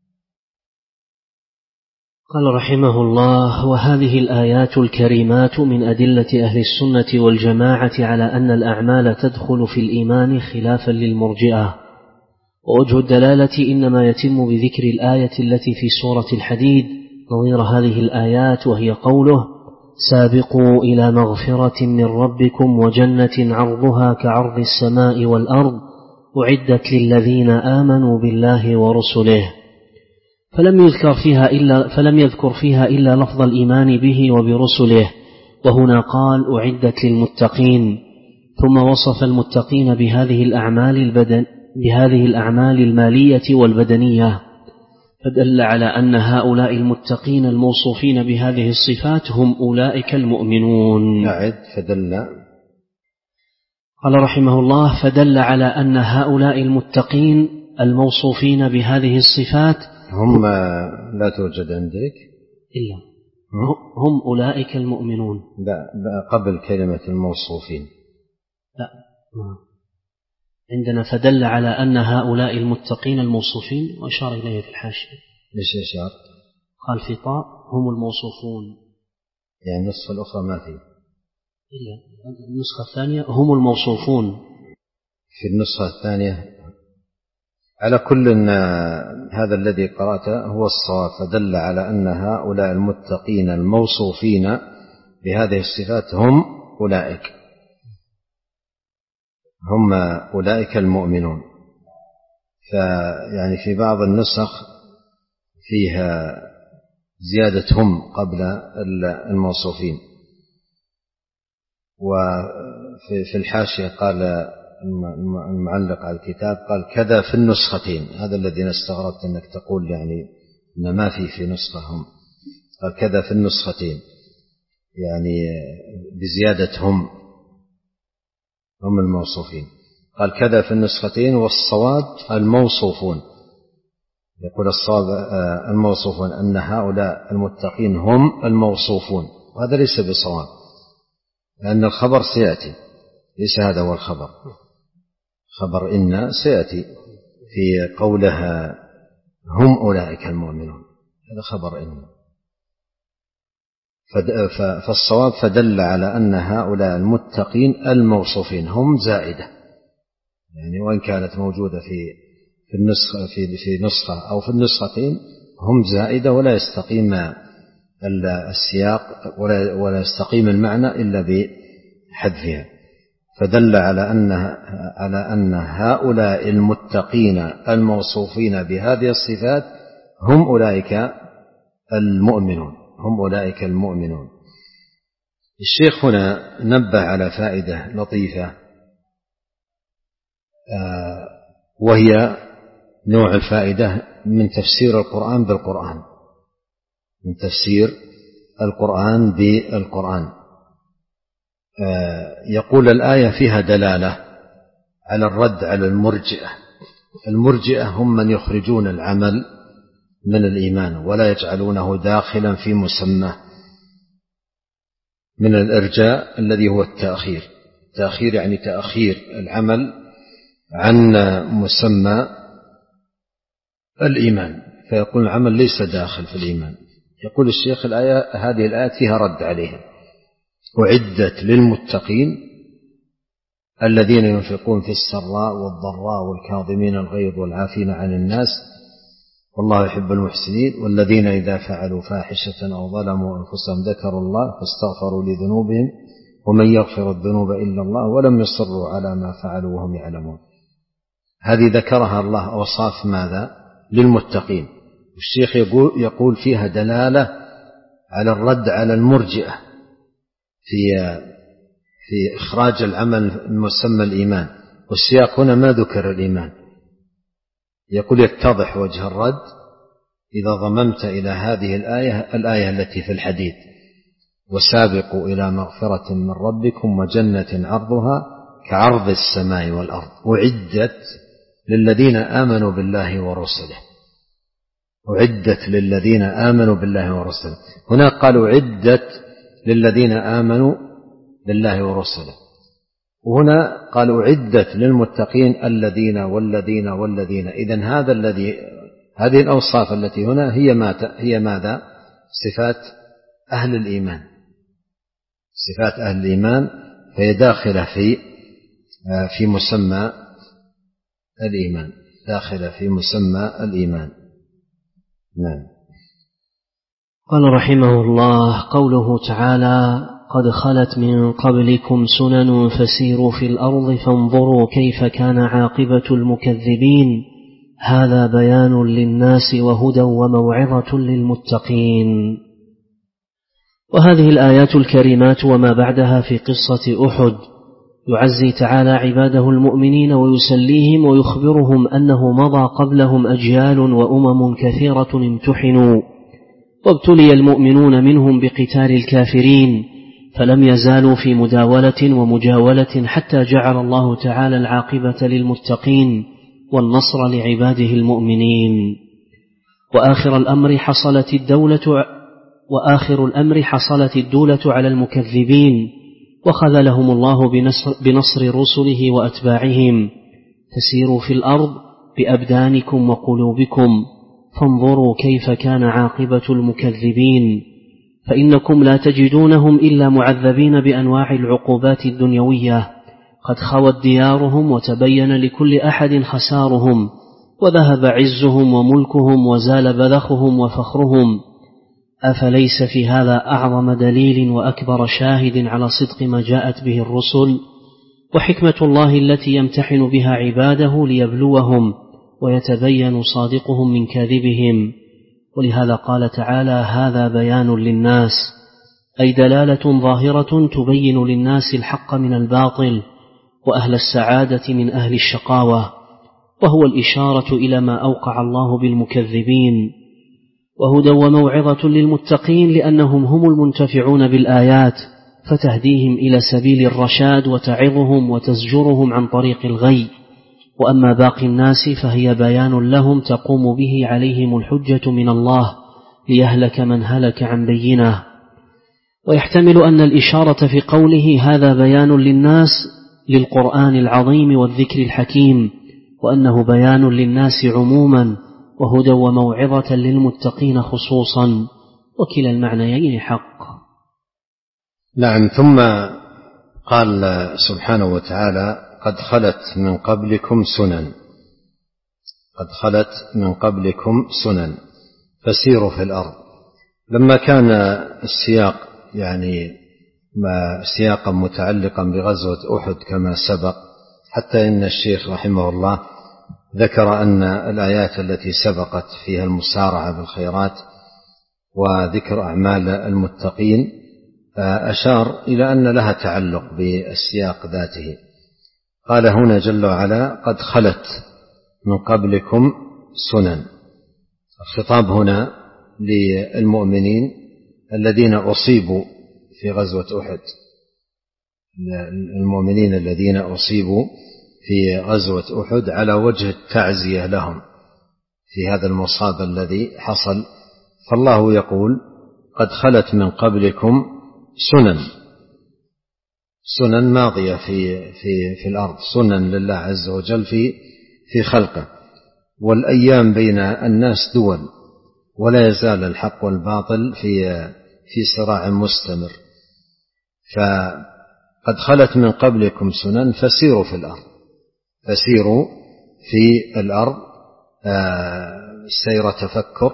قال رحمه الله: وهذه الآيات الكريمات من أدلة أهل السنة والجماعة على أن الأعمال تدخل في الإيمان خلافا للمرجئة. ووجه الدلالة إنما يتم بذكر الآية التي في سورة الحديد نظير هذه الآيات، وهي قوله: سابقوا إلى مغفرة من ربكم وجنة عرضها كعرض السماء والأرض أعدت للذين آمنوا بالله ورسله، فلم يذكر فيها إلا فلم يذكر فيها إلا لفظ الإيمان به وبرسله، وهنا قال أعدت للمتقين، ثم وصف المتقين بهذه الأعمال البدن بهذه الأعمال المالية والبدنية، فدل على أن هؤلاء المتقين الموصوفين بهذه الصفات هم أولئك المؤمنون. أعد فدل قال رحمه الله: فدل على أن هؤلاء المتقين الموصوفين بهذه الصفات هم لا توجد عندك إلا هم أولئك المؤمنون. لا, لا قبل كلمة الموصوفين. لا عندنا فدل على أن هؤلاء المتقين الموصوفين، وأشار إليه في الحاشية. ليش إشار؟ قال في طاء هم الموصوفون، يعني النسخة الأخرى ما في إلا النسخة الثانية هم الموصوفون. في النسخة الثانية على كل إن هذا الذي قرأته هو الصواب، فدل على أن هؤلاء المتقين الموصوفين بهذه الصفات هم أولئك هم أولئك المؤمنون. فيعني في بعض النسخ فيها زيادة هم قبل الموصوفين، وفي الحاشية قال المعلق على الكتاب قال كذا في النسختين. هذا الذي استغربت أنك تقول يعني إن ما في في نسختهم، قال كذا في النسختين يعني بزيادة هم هم الموصوفين. قال كذا في النسختين، والصواب الموصوفون. يقول الصواب الموصوفون أن هؤلاء المتقين هم الموصوفون، وهذا ليس بصواب لأن الخبر سيأتي، ليس هذا هو الخبر. خبر إن سيأتي في قولها هم أولئك المؤمنون، هذا خبر إن. فالصواب فدل على أن هؤلاء المتقين الموصوفين هم زائدة، يعني وإن كانت موجودة في في النسخة في في نسخة أو في النسختين هم زائدة، ولا يستقيم السياق ولا ولا يستقيم المعنى إلا بحذفها. فدل على أن على أن هؤلاء المتقين الموصوفين بهذه الصفات هم أولئك المؤمنون هم أولئك المؤمنون. الشيخ هنا نبه على فائدة لطيفة، وهي نوع الفائدة من تفسير القرآن بالقرآن من تفسير القرآن بالقرآن. يقول الآية فيها دلالة على الرد على المرجئة. المرجئة هم من يخرجون العمل من الإيمان ولا يجعلونه داخلا في مسمى من الإرجاء الذي هو التأخير. تأخير يعني تأخير العمل عن مسمى الإيمان، فيقول العمل ليس داخل في الإيمان. يقول الشيخ الآية هذه الآية فيها رد عليهم. أعدت للمتقين الذين ينفقون في السراء والضراء والكاظمين الغيظ والعافين عن الناس والله يحب المحسنين، والذين إذا فعلوا فاحشة أو ظلموا أنفسهم ذكروا الله فاستغفروا لذنوبهم ومن يغفر الذنوب إلا الله ولم يصروا على ما فعلوا وهم يعلمون. هذه ذكرها الله أوصاف ماذا؟ للمتقين. والشيخ يقول, يقول فيها دلالة على الرد على المرجئة في في إخراج العمل من مسمى الإيمان، والسياق هنا ما ذكر الإيمان. يقول يتضح وجه الرد إذا ضممت إلى هذه الآية الآية التي في الحديث وسابقوا إلى مغفرة من ربكم وجنة عرضها كعرض السماء والأرض أعدت للذين آمنوا بالله ورسله. أعدت للذين آمنوا بالله ورسله. هنا قالوا أعدت للذين آمنوا بالله ورسله، وهنا قالوا أعدت للمتقين الذين والذين والذين. إذن هذا الذي هذه الأوصاف التي هنا هي ما هي ماذا؟ صفات أهل الإيمان، صفات أهل الإيمان، فهي داخلة في في مسمى الإيمان، داخلة في مسمى الإيمان. نعم. قال رحمه الله: قوله تعالى قد خلت من قبلكم سنن فسيروا في الأرض فانظروا كيف كان عاقبة المكذبين هذا بيان للناس وهدى وموعظة للمتقين. وهذه الآيات الكريمات وما بعدها في قصة أحد يعزي تعالى عباده المؤمنين ويسليهم ويخبرهم أنه مضى قبلهم أجيال وأمم كثيرة امتحنوا وابتلي المؤمنون منهم بقتال الكافرين فلم يزالوا في مداولة ومجاولة حتى جعل الله تعالى العاقبة للمتقين والنصر لعباده المؤمنين. وآخر الأمر حصلت الدولة وآخر الأمر حصلت الدولة على المكذبين وخذلهم الله بنصر, بنصر رسله وأتباعهم. فسيروا في الأرض بأبدانكم وقلوبكم فانظروا كيف كان عاقبة المكذبين فإنكم لا تجدونهم إلا معذبين بأنواع العقوبات الدنيوية قد خوت ديارهم وتبين لكل أحد خسارهم وذهب عزهم وملكهم وزال بذخهم وفخرهم. أفليس في هذا أعظم دليل وأكبر شاهد على صدق ما جاءت به الرسل وحكمة الله التي يمتحن بها عباده ليبلوهم ويتبين صادقهم من كاذبهم. ولهذا قال تعالى هذا بيان للناس أي دلالة ظاهرة تبين للناس الحق من الباطل وأهل السعادة من أهل الشقاوة وهو الإشارة إلى ما أوقع الله بالمكذبين وهدى وموعظة للمتقين لأنهم هم المنتفعون بالآيات فتهديهم إلى سبيل الرشاد وتعظهم وتزجرهم عن طريق الغي. وأما باقي الناس فهي بيان لهم تقوم به عليهم الحجة من الله ليهلك من هلك عن بينه. ويحتمل أن الإشارة في قوله هذا بيان للناس للقرآن العظيم والذكر الحكيم وأنه بيان للناس عموما وهدى وموعظة للمتقين خصوصا وكلا المعنيين حق. نعم. ثم قال سبحانه وتعالى قد خلت من قبلكم سنن قد خلت من قبلكم سنن فسيروا في الأرض. لما كان السياق يعني ما سياقا متعلقا بغزوة أحد كما سبق حتى إن الشيخ رحمه الله ذكر أن الآيات التي سبقت فيها المسارعة بالخيرات وذكر أعمال المتقين أشار إلى أن لها تعلق بالسياق ذاته. قال هنا جل وعلا قد خلت من قبلكم سنن. الخطاب هنا للمؤمنين الذين أصيبوا في غزوة أحد المؤمنين الذين أصيبوا في غزوة أحد على وجه التعزية لهم في هذا المصاب الذي حصل. فالله يقول قد خلت من قبلكم سنن سنن ماضية في, في, في الأرض سنن لله عز وجل في, في خلقه. والأيام بين الناس دول ولا يزال الحق والباطل في, في صراع مستمر. فقد خلت من قبلكم سنن فسيروا في الأرض فسيروا في الأرض سير تفكر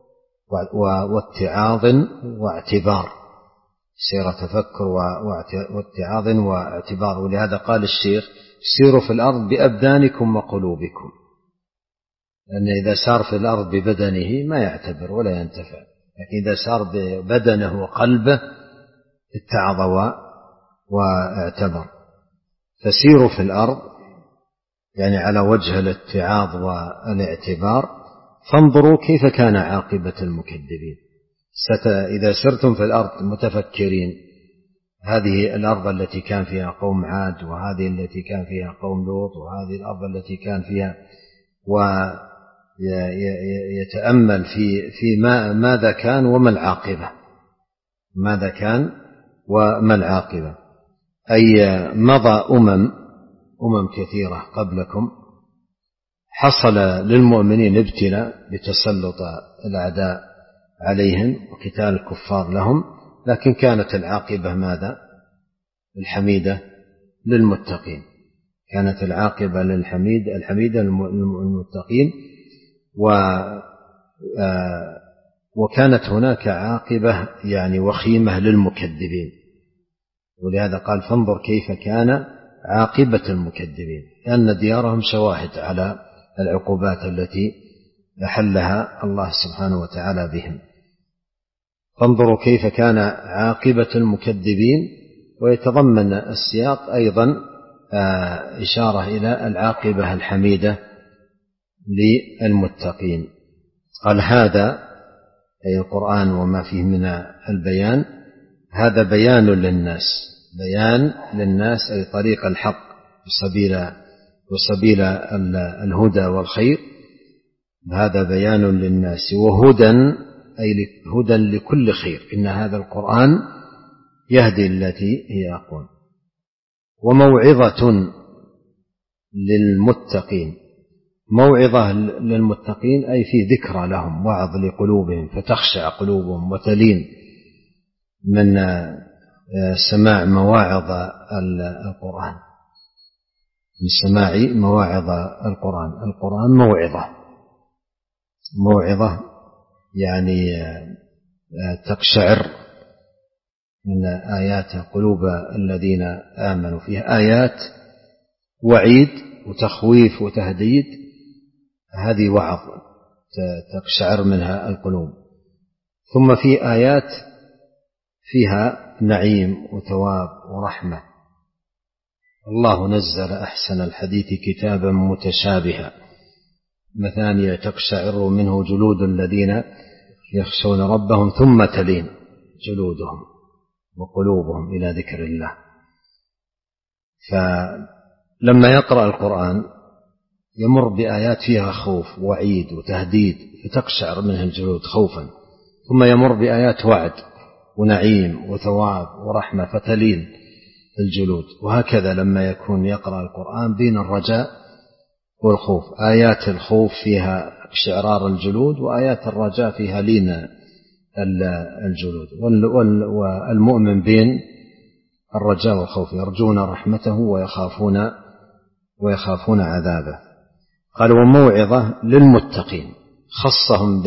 واتعاظ واعتبار سير تفكر واتعاظ واعتبار. ولهذا قال الشيخ سيروا في الأرض بأبدانكم وقلوبكم لأن إذا سار في الأرض ببدنه ما يعتبر ولا ينتفع لكن إذا سار ببدنه وقلبه اتعظ واعتبر. فسيروا في الأرض يعني على وجه الاتعاظ والاعتبار فانظروا كيف كان عاقبة المكذبين. إذا سرتم في الأرض متفكرين هذه الأرض التي كان فيها قوم عاد وهذه التي كان فيها قوم لوط وهذه الأرض التي كان فيها ويتأمل في في ما ماذا كان وما العاقبة ماذا كان وما العاقبة. أي مضى أمم أمم كثيرة قبلكم حصل للمؤمنين ابتلاء بتسلط الأعداء عليهم وقتال الكفار لهم لكن كانت العاقبة ماذا؟ الحميدة للمتقين كانت العاقبة للحميد الحميدة للمتقين و وكانت هناك عاقبة يعني وخيمة للمكذبين ولهذا قال فانظر كيف كان عاقبة المكذبين، لأن ديارهم شواهد على العقوبات التي أحلها الله سبحانه وتعالى بهم. فانظروا كيف كان عاقبة المكذبين، ويتضمن السياق أيضا إشارة إلى العاقبة الحميدة للمتقين. قال هذا أي القرآن وما فيه من البيان، هذا بيان للناس، بيان للناس أي طريق الحق وسبيل, وسبيل الهدى والخير، هذا بيان للناس وهدى أي هدى لكل خير، إن هذا القرآن يهدي التي هي أقوم، وموعظة للمتقين، موعظة للمتقين أي في ذكرى لهم، وعظ لقلوبهم فتخشع قلوبهم وتلين من سماع مواعظ القرآن، من سماع مواعظ القرآن. القرآن موعظة، موعظة يعني تقشعر من آيات قلوب الذين آمنوا، فيها آيات وعيد وتخويف وتهديد، هذه وعظ تقشعر منها القلوب. ثم في آيات فيها نعيم وثواب ورحمة. الله نزل أحسن الحديث كتابا متشابها مثانية تقشعر منه جلود الذين يخشون ربهم ثم تلين جلودهم وقلوبهم إلى ذكر الله. فلما يقرأ القرآن يمر بآيات فيها خوف وعيد وتهديد فتقشعر منها الجلود خوفا، ثم يمر بآيات وعد ونعيم وثواب ورحمة فتلين الجلود. وهكذا لما يكون يقرأ القرآن بين الرجاء والخوف، آيات الخوف فيها اقشعرار الجلود، وآيات الرجاء فيها لين الجلود. والمؤمن بين الرجاء والخوف، يرجون رحمته ويخافون ويخافون عذابه. قال وموعظة للمتقين، خصهم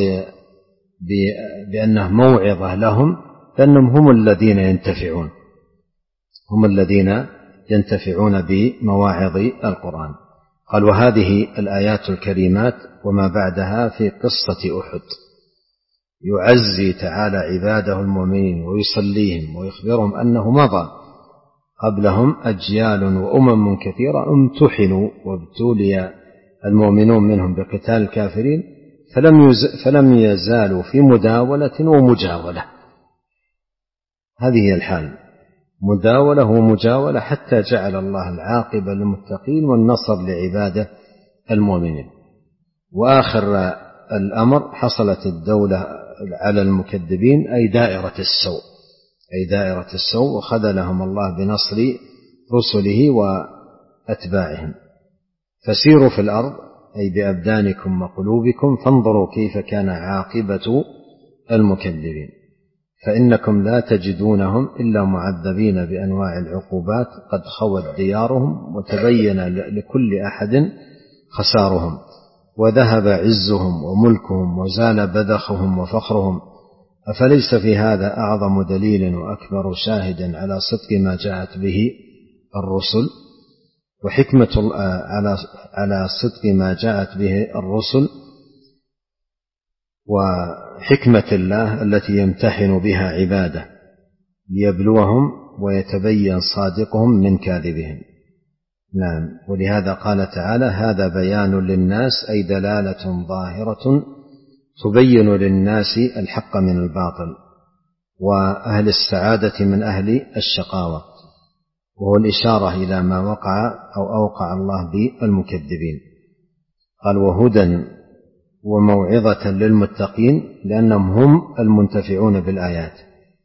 بأنه موعظة لهم لأنهم هم الذين ينتفعون، هم الذين ينتفعون بمواعظ القرآن. قال وهذه الآيات الكريمات وما بعدها في قصة أحد، يعزي تعالى عباده المؤمنين ويصليهم ويخبرهم أنه مضى قبلهم أجيال وأمم كثيرة امتحنوا وابتلي المؤمنون منهم بقتال الكافرين فلم, فلم يزالوا في مداولة ومجاولة. هذه هي الحال، مداولة ومجاولة، حتى جعل الله العاقبة للمتقين والنصر لعباده المؤمنين. وآخر الأمر حصلت الدولة على المكذبين أي دائرة السوء، أي دائرة السوء، وخذلهم الله بنصر رسله وأتباعهم. فسيروا في الأرض أي بأبدانكم وقلوبكم فانظروا كيف كان عاقبة المكذبين، فإنكم لا تجدونهم إلا معذبين بأنواع العقوبات قد خوت ديارهم وتبين لكل أحد خسارهم، وذهب عزهم وملكهم وزال بذخهم وفخرهم. أفليس في هذا أعظم دليل وأكبر شاهد على صدق ما جاءت به الرسل، وحكمة على على صدق ما جاءت به الرسل، وحكمة الله التي يمتحن بها عباده ليبلوهم ويتبين صادقهم من كاذبهم. نعم، ولهذا قال تعالى هذا بيان للناس أي دلالة ظاهرة تبين للناس الحق من الباطل، وأهل السعادة من أهل الشقاوة، وهو الإشارة إلى ما وقع أو أوقع الله بالمكذبين. قال وهدى وموعظة للمتقين لأنهم هم المنتفعون بالآيات،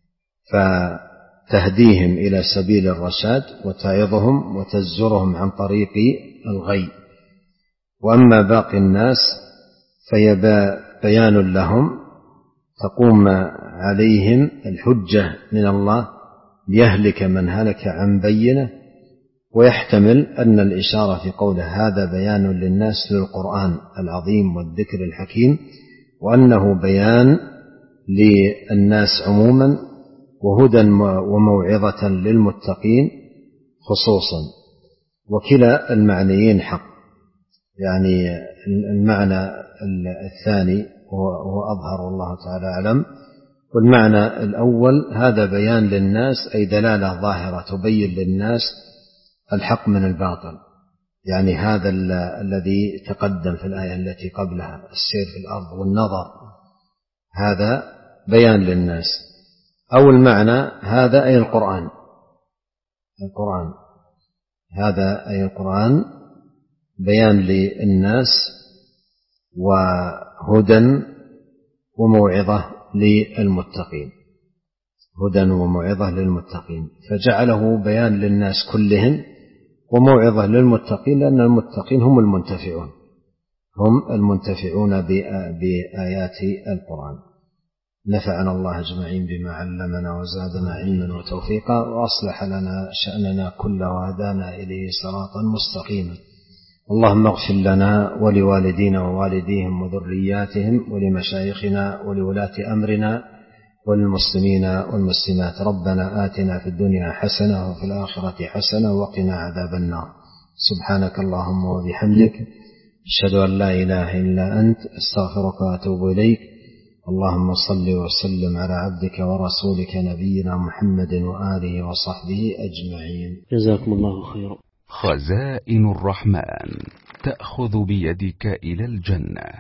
فتهديهم إلى سبيل الرشاد وتعظهم وتزجرهم عن طريق الغي. وأما باقي الناس فهي بيان لهم تقوم عليهم الحجة من الله ليهلك من هلك عن بينه. ويحتمل أن الإشارة في قوله هذا بيان للناس للقرآن العظيم والذكر الحكيم، وأنه بيان للناس عموما وهدى وموعظة للمتقين خصوصا، وكلا المعنيين حق. يعني المعنى الثاني هو أظهر والله تعالى أعلم، والمعنى الأول هذا بيان للناس، أي دلالة ظاهرة تبين للناس الحق من الباطل. يعني هذا الذي تقدم في الآية التي قبلها، السير في الأرض والنظر، هذا بيان للناس. أو المعنى هذا أي القرآن، القرآن هذا أي القرآن بيان للناس وهدى وموعظة للمتقين، هدى وموعظة للمتقين، فجعله بيان للناس كلهم وموعظة للمتقين، لأن المتقين هم المنتفعون، هم المنتفعون بآيات القرآن. نفعنا الله أجمعين بما علمنا وزادنا علما وتوفيقا، وأصلح لنا شأننا كله وهدانا إليه صراطا مستقيما. اللهم اغفر لنا ولوالدينا ووالديهم وذرياتهم ولمشايخنا ولولاة أمرنا وللمسلمين والمسلمات. ربنا آتنا في الدنيا حسنة وفي الآخرة حسنة وقنا عذاب النار. سبحانك اللهم وبحمدك، أشهد أن لا إله إلا أنت، أستغفرك وأتوب إليك. اللهم صل وسلم على عبدك ورسولك نبينا محمد وآله وصحبه أجمعين. جزاكم الله خيرا. خزائن الرحمن تأخذ بيدك إلى الجنة.